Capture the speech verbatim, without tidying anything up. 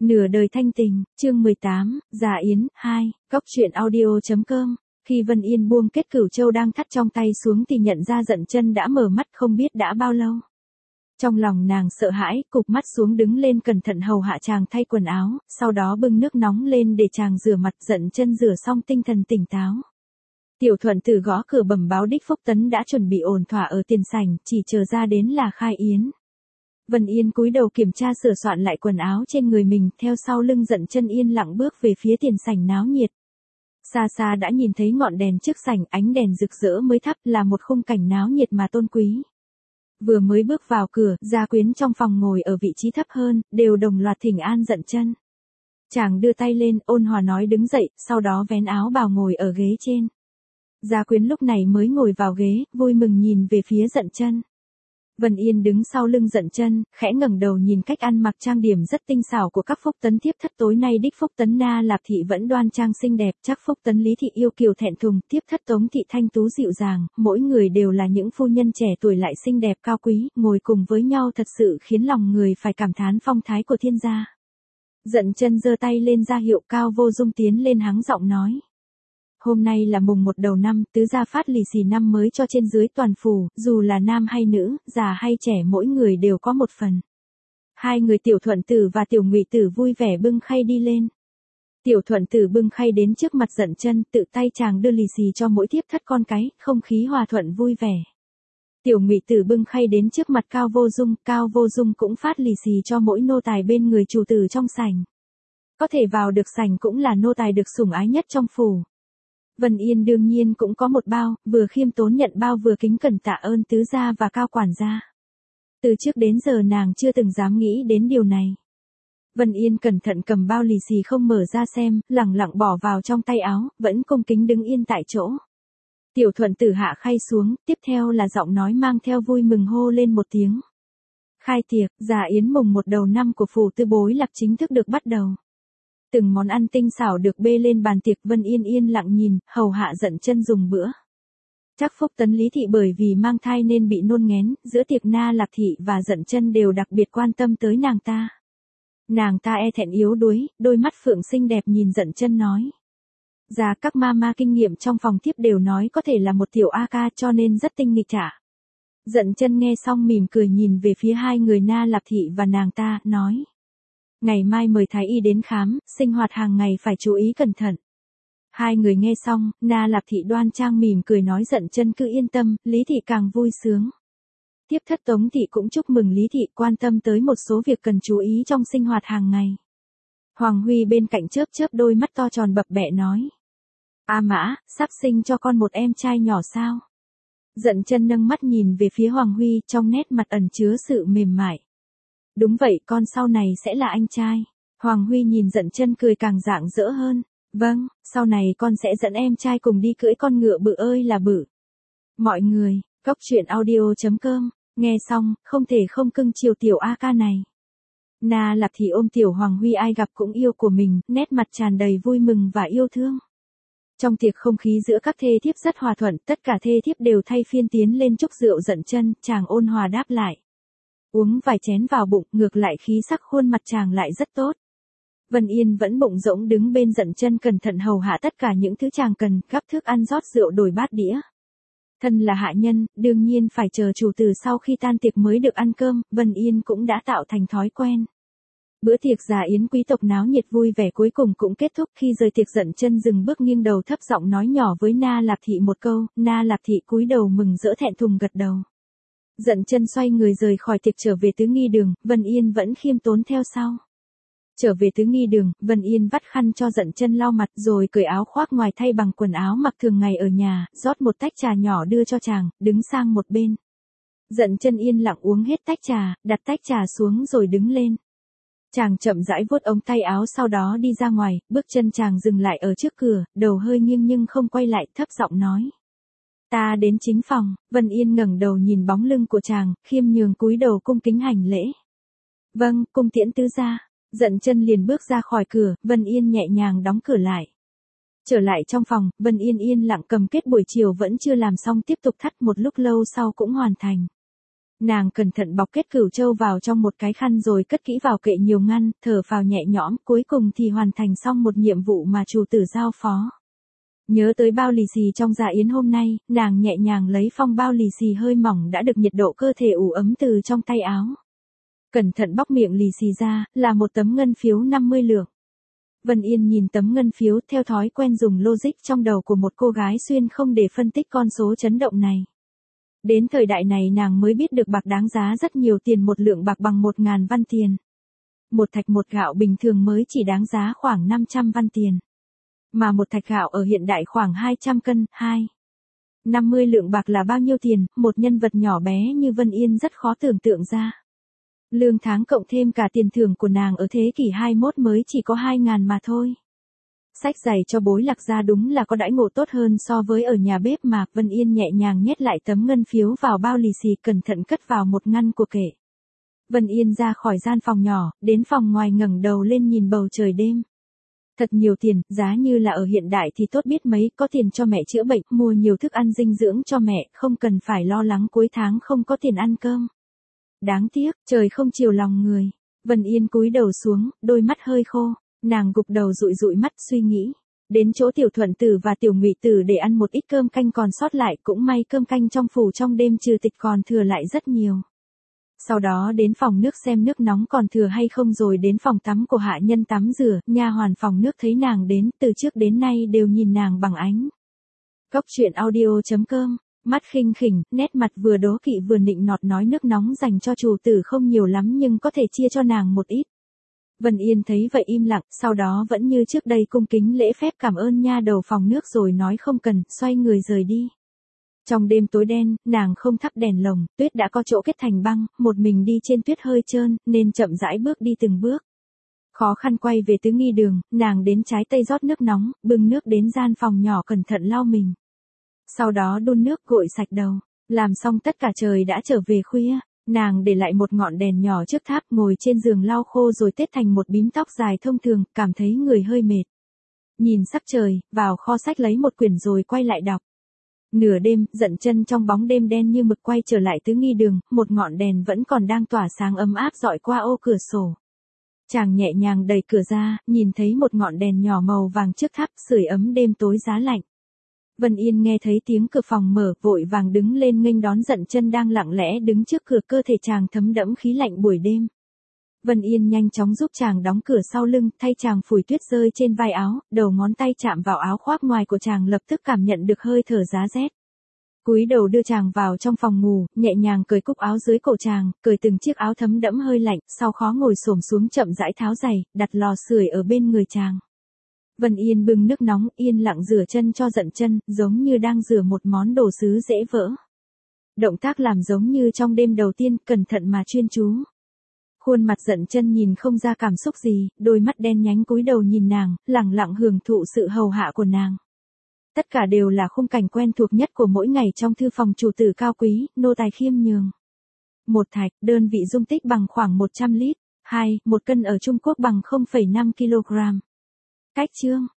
Nửa đời thanh tình, chương mười tám, Già Yến, hai, Cóc truyện audio chấm com. Khi Vân Yên buông kết cửu châu đang thắt trong tay xuống thì nhận ra Dận Chân đã mở mắt không biết đã bao lâu. Trong lòng nàng sợ hãi, cụp mắt xuống đứng lên cẩn thận hầu hạ chàng thay quần áo, sau đó bưng nước nóng lên để chàng rửa mặt. Dận Chân rửa xong tinh thần tỉnh táo. Tiểu Thuận Tử gõ cửa bẩm báo Đích Phúc Tấn đã chuẩn bị ổn thỏa ở tiền sảnh, chỉ chờ ra đến là khai yến. Vân Yên cúi đầu kiểm tra sửa soạn lại quần áo trên người mình, theo sau lưng Dận Chân yên lặng bước về phía tiền sảnh náo nhiệt. Xa xa đã nhìn thấy ngọn đèn trước sảnh, ánh đèn rực rỡ mới thắp, là một khung cảnh náo nhiệt mà tôn quý. Vừa mới bước vào cửa, gia quyến trong phòng ngồi ở vị trí thấp hơn, đều đồng loạt thỉnh an Dận Chân. Chàng đưa tay lên, ôn hòa nói đứng dậy, sau đó vén áo bào ngồi ở ghế trên. Gia quyến lúc này mới ngồi vào ghế, vui mừng nhìn về phía Dận Chân. Vân Yên đứng sau lưng Dận Chân, khẽ ngẩng đầu nhìn cách ăn mặc trang điểm rất tinh xảo của các Phúc Tấn thiếp thất. Tối nay Đích Phúc Tấn Na Lạp Thị vẫn đoan trang xinh đẹp, chắc Phúc Tấn Lý Thị yêu kiều thẹn thùng, thiếp thất Tống Thị thanh tú dịu dàng, mỗi người đều là những phu nhân trẻ tuổi lại xinh đẹp cao quý, ngồi cùng với nhau thật sự khiến lòng người phải cảm thán phong thái của thiên gia. Dận Chân giơ tay lên ra hiệu Cao Vô Dung tiến lên hắng giọng nói. Hôm nay là mùng một đầu năm, tứ gia phát lì xì năm mới cho trên dưới toàn phủ, dù là nam hay nữ, già hay trẻ mỗi người đều có một phần. Hai người Tiểu Thuận Tử và Tiểu Ngụy Tử vui vẻ bưng khay đi lên. Tiểu Thuận Tử bưng khay đến trước mặt Dận Chân, tự tay chàng đưa lì xì cho mỗi thiếp thất con cái, không khí hòa thuận vui vẻ. Tiểu Ngụy Tử bưng khay đến trước mặt Cao Vô Dung, Cao Vô Dung cũng phát lì xì cho mỗi nô tài bên người chủ tử trong sảnh. Có thể vào được sảnh cũng là nô tài được sủng ái nhất trong phủ. Vân Yên đương nhiên cũng có một bao, vừa khiêm tốn nhận bao vừa kính cẩn tạ ơn tứ gia và Cao quản gia. Từ trước đến giờ nàng chưa từng dám nghĩ đến điều này. Vân Yên cẩn thận cầm bao lì xì không mở ra xem, lẳng lặng bỏ vào trong tay áo, vẫn cung kính đứng yên tại chỗ. Tiểu Thuận Tử hạ khay xuống, tiếp theo là giọng nói mang theo vui mừng hô lên một tiếng. Khai tiệc, Già Yến mùng một đầu năm của phủ Tư Bối Lạc chính thức được bắt đầu. Từng món ăn tinh xảo được bê lên bàn tiệc. Vân Yên yên lặng nhìn, hầu hạ Dận Chân dùng bữa. Chắc Phúc Tấn Lý Thị bởi vì mang thai nên bị nôn nghén, giữa tiệc Na Lạp Thị và Dận Chân đều đặc biệt quan tâm tới nàng ta. Nàng ta e thẹn yếu đuối, đôi mắt phượng xinh đẹp nhìn Dận Chân nói. Già các ma ma kinh nghiệm trong phòng thiếp đều nói có thể là một tiểu A ca cho nên rất tinh nghịch trả. Dận Chân nghe xong mỉm cười nhìn về phía hai người Na Lạp Thị và nàng ta, nói. Ngày mai mời thái y đến khám, sinh hoạt hàng ngày phải chú ý cẩn thận. Hai người nghe xong, Na Lạp Thị đoan trang mỉm cười nói Dận Chân cứ yên tâm, Lý Thị càng vui sướng. Tiếp thất Tống Thị cũng chúc mừng Lý Thị, quan tâm tới một số việc cần chú ý trong sinh hoạt hàng ngày. Hoàng Huy bên cạnh chớp chớp đôi mắt to tròn bập bẹ nói. A Mã, sắp sinh cho con một em trai nhỏ sao? Dận Chân nâng mắt nhìn về phía Hoàng Huy, trong nét mặt ẩn chứa sự mềm mại. Đúng vậy, con sau này sẽ là anh trai. Hoàng Huy nhìn Dận Chân cười càng rạng rỡ hơn. Vâng, sau này con sẽ dẫn em trai cùng đi cưỡi con ngựa bự ơi là bự. Mọi người, Cóc truyện audio chấm com, nghe xong, không thể không cưng chiều tiểu A ca này. Na Lạp Thị ôm tiểu Hoàng Huy ai gặp cũng yêu của mình, nét mặt tràn đầy vui mừng và yêu thương. Trong tiệc không khí giữa các thê thiếp rất hòa thuận, tất cả thê thiếp đều thay phiên tiến lên chúc rượu Dận Chân, chàng ôn hòa đáp lại. Uống vài chén vào bụng, ngược lại khí sắc khuôn mặt chàng lại rất tốt. Vân Yên vẫn bụng rỗng đứng bên Dận Chân cẩn thận hầu hạ tất cả những thứ chàng cần, gắp thức ăn rót rượu đổi bát đĩa. Thân là hạ nhân, đương nhiên phải chờ chủ tử sau khi tan tiệc mới được ăn cơm, Vân Yên cũng đã tạo thành thói quen. Bữa tiệc Già Yến quý tộc náo nhiệt vui vẻ cuối cùng cũng kết thúc. Khi rời tiệc Dận Chân dừng bước nghiêng đầu thấp giọng nói nhỏ với Na Lạp Thị một câu, Na Lạp Thị cúi đầu mừng rỡ thẹn thùng gật đầu. Dận Chân xoay người rời khỏi tiệc trở về Tứ Nghi Đường, Vân Yên vẫn khiêm tốn theo sau. Trở về Tứ Nghi Đường, Vân Yên vắt khăn cho Dận Chân lau mặt rồi cởi áo khoác ngoài thay bằng quần áo mặc thường ngày ở nhà, rót một tách trà nhỏ đưa cho chàng, đứng sang một bên. Dận Chân yên lặng uống hết tách trà, đặt tách trà xuống rồi đứng lên. Chàng chậm rãi vuốt ống tay áo sau đó đi ra ngoài, bước chân chàng dừng lại ở trước cửa, đầu hơi nghiêng nhưng không quay lại, thấp giọng nói. Ta đến chính phòng. Vân Yên ngẩng đầu nhìn bóng lưng của chàng, khiêm nhường cúi đầu cung kính hành lễ. Vâng, cung tiễn tứ gia. Dận Chân liền bước ra khỏi cửa, Vân Yên nhẹ nhàng đóng cửa lại. Trở lại trong phòng, Vân Yên yên lặng cầm kết buổi chiều vẫn chưa làm xong tiếp tục thắt, một lúc lâu sau cũng hoàn thành. Nàng cẩn thận bọc kết cửu châu vào trong một cái khăn rồi cất kỹ vào kệ nhiều ngăn, thở phào nhẹ nhõm, cuối cùng thì hoàn thành xong một nhiệm vụ mà chủ tử giao phó. Nhớ tới bao lì xì trong dạ yến hôm nay, nàng nhẹ nhàng lấy phong bao lì xì hơi mỏng đã được nhiệt độ cơ thể ủ ấm từ trong tay áo. Cẩn thận bóc miệng lì xì ra, là một tấm ngân phiếu năm mươi lượng. Vân Yên nhìn tấm ngân phiếu theo thói quen dùng logic trong đầu của một cô gái xuyên không để phân tích con số chấn động này. Đến thời đại này nàng mới biết được bạc đáng giá rất nhiều tiền, một lượng bạc bằng một ngàn văn tiền. Một thạch một gạo bình thường mới chỉ đáng giá khoảng năm trăm văn tiền. Mà một thạch gạo ở hiện đại khoảng hai trăm cân, hai. năm mươi lượng bạc là bao nhiêu tiền, một nhân vật nhỏ bé như Vân Yên rất khó tưởng tượng ra. Lương tháng cộng thêm cả tiền thưởng của nàng ở thế kỷ hai mươi mốt mới chỉ có hai ngàn mà thôi. Sách giày cho bối Lạc Gia đúng là có đãi ngộ tốt hơn so với ở nhà bếp mà. Vân Yên nhẹ nhàng nhét lại tấm ngân phiếu vào bao lì xì, cẩn thận cất vào một ngăn của kệ. Vân Yên ra khỏi gian phòng nhỏ, đến phòng ngoài ngẩng đầu lên nhìn bầu trời đêm. Thật nhiều tiền, giá như là ở hiện đại thì tốt biết mấy, có tiền cho mẹ chữa bệnh, mua nhiều thức ăn dinh dưỡng cho mẹ, không cần phải lo lắng cuối tháng không có tiền ăn cơm. Đáng tiếc, trời không chiều lòng người. Vân Yên cúi đầu xuống, đôi mắt hơi khô, nàng gục đầu dụi dụi mắt suy nghĩ. Đến chỗ Tiểu Thuận Tử và Tiểu Ngụy Tử để ăn một ít cơm canh còn sót lại, cũng may cơm canh trong phủ trong đêm trừ tịch còn thừa lại rất nhiều. Sau đó đến phòng nước xem nước nóng còn thừa hay không, rồi đến phòng tắm của hạ nhân tắm rửa, nha hoàn phòng nước thấy nàng đến, từ trước đến nay đều nhìn nàng bằng ánh. Cốc truyện audio chấm com, mắt khinh khỉnh, nét mặt vừa đố kỵ vừa nịnh nọt nói nước nóng dành cho chủ tử không nhiều lắm nhưng có thể chia cho nàng một ít. Vân Yên thấy vậy im lặng, sau đó vẫn như trước đây cung kính lễ phép cảm ơn nha đầu phòng nước rồi nói không cần, xoay người rời đi. Trong đêm tối đen, nàng không thắp đèn lồng, tuyết đã có chỗ kết thành băng, một mình đi trên tuyết hơi trơn, nên chậm rãi bước đi từng bước. Khó khăn quay về tứ nghi đường, nàng đến trái tây rót nước nóng, bưng nước đến gian phòng nhỏ cẩn thận lau mình. Sau đó đun nước gội sạch đầu, làm xong tất cả trời đã trở về khuya, nàng để lại một ngọn đèn nhỏ trước tháp, ngồi trên giường lau khô rồi tết thành một bím tóc dài thông thường, cảm thấy người hơi mệt. Nhìn sắc trời, vào kho sách lấy một quyển rồi quay lại đọc. Nửa đêm, Dận Chân trong bóng đêm đen như mực quay trở lại tứ nghi đường, một ngọn đèn vẫn còn đang tỏa sáng ấm áp dọi qua ô cửa sổ. Chàng nhẹ nhàng đẩy cửa ra, nhìn thấy một ngọn đèn nhỏ màu vàng trước tháp, sưởi ấm đêm tối giá lạnh. Vân Yên nghe thấy tiếng cửa phòng mở, vội vàng đứng lên nghênh đón Dận Chân đang lặng lẽ đứng trước cửa, cơ thể chàng thấm đẫm khí lạnh buổi đêm. Vân Yên nhanh chóng giúp chàng đóng cửa sau lưng, thay chàng phủi tuyết rơi trên vai áo, đầu ngón tay chạm vào áo khoác ngoài của chàng lập tức cảm nhận được hơi thở giá rét. Cúi đầu đưa chàng vào trong phòng ngủ, nhẹ nhàng cởi cúc áo dưới cổ chàng, cởi từng chiếc áo thấm đẫm hơi lạnh, sau khó ngồi xổm xuống chậm rãi tháo giày, đặt lò sưởi ở bên người chàng. Vân Yên bưng nước nóng, yên lặng rửa chân cho Dận Chân, giống như đang rửa một món đồ sứ dễ vỡ. Động tác làm giống như trong đêm đầu tiên, cẩn thận mà chuyên chú. Khuôn mặt Dận Chân nhìn không ra cảm xúc gì, đôi mắt đen nhánh cúi đầu nhìn nàng, lặng lặng hưởng thụ sự hầu hạ của nàng. Tất cả đều là khung cảnh quen thuộc nhất của mỗi ngày trong thư phòng chủ tử cao quý, nô tài khiêm nhường. Một thạch, đơn vị dung tích bằng khoảng một trăm lít. Hai, một cân ở Trung Quốc bằng không phẩy năm ki lô gam. Cách chương